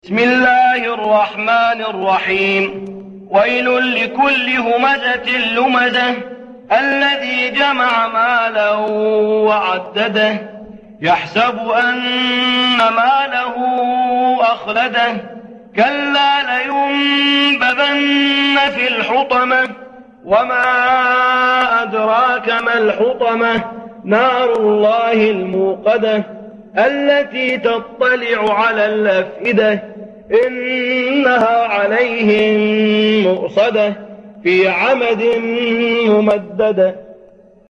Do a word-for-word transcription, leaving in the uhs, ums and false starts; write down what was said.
بسم الله الرحمن الرحيم. ويل لكل همزة لمزة الذي جمع مالا وعدده يحسب أن ماله أخلده كلا لينبذن في الحطمة وما أدراك ما الحطمة نار الله الموقدة التي تطلع على الأفئدة إنها عليهم مؤصدة في عمد ممددة.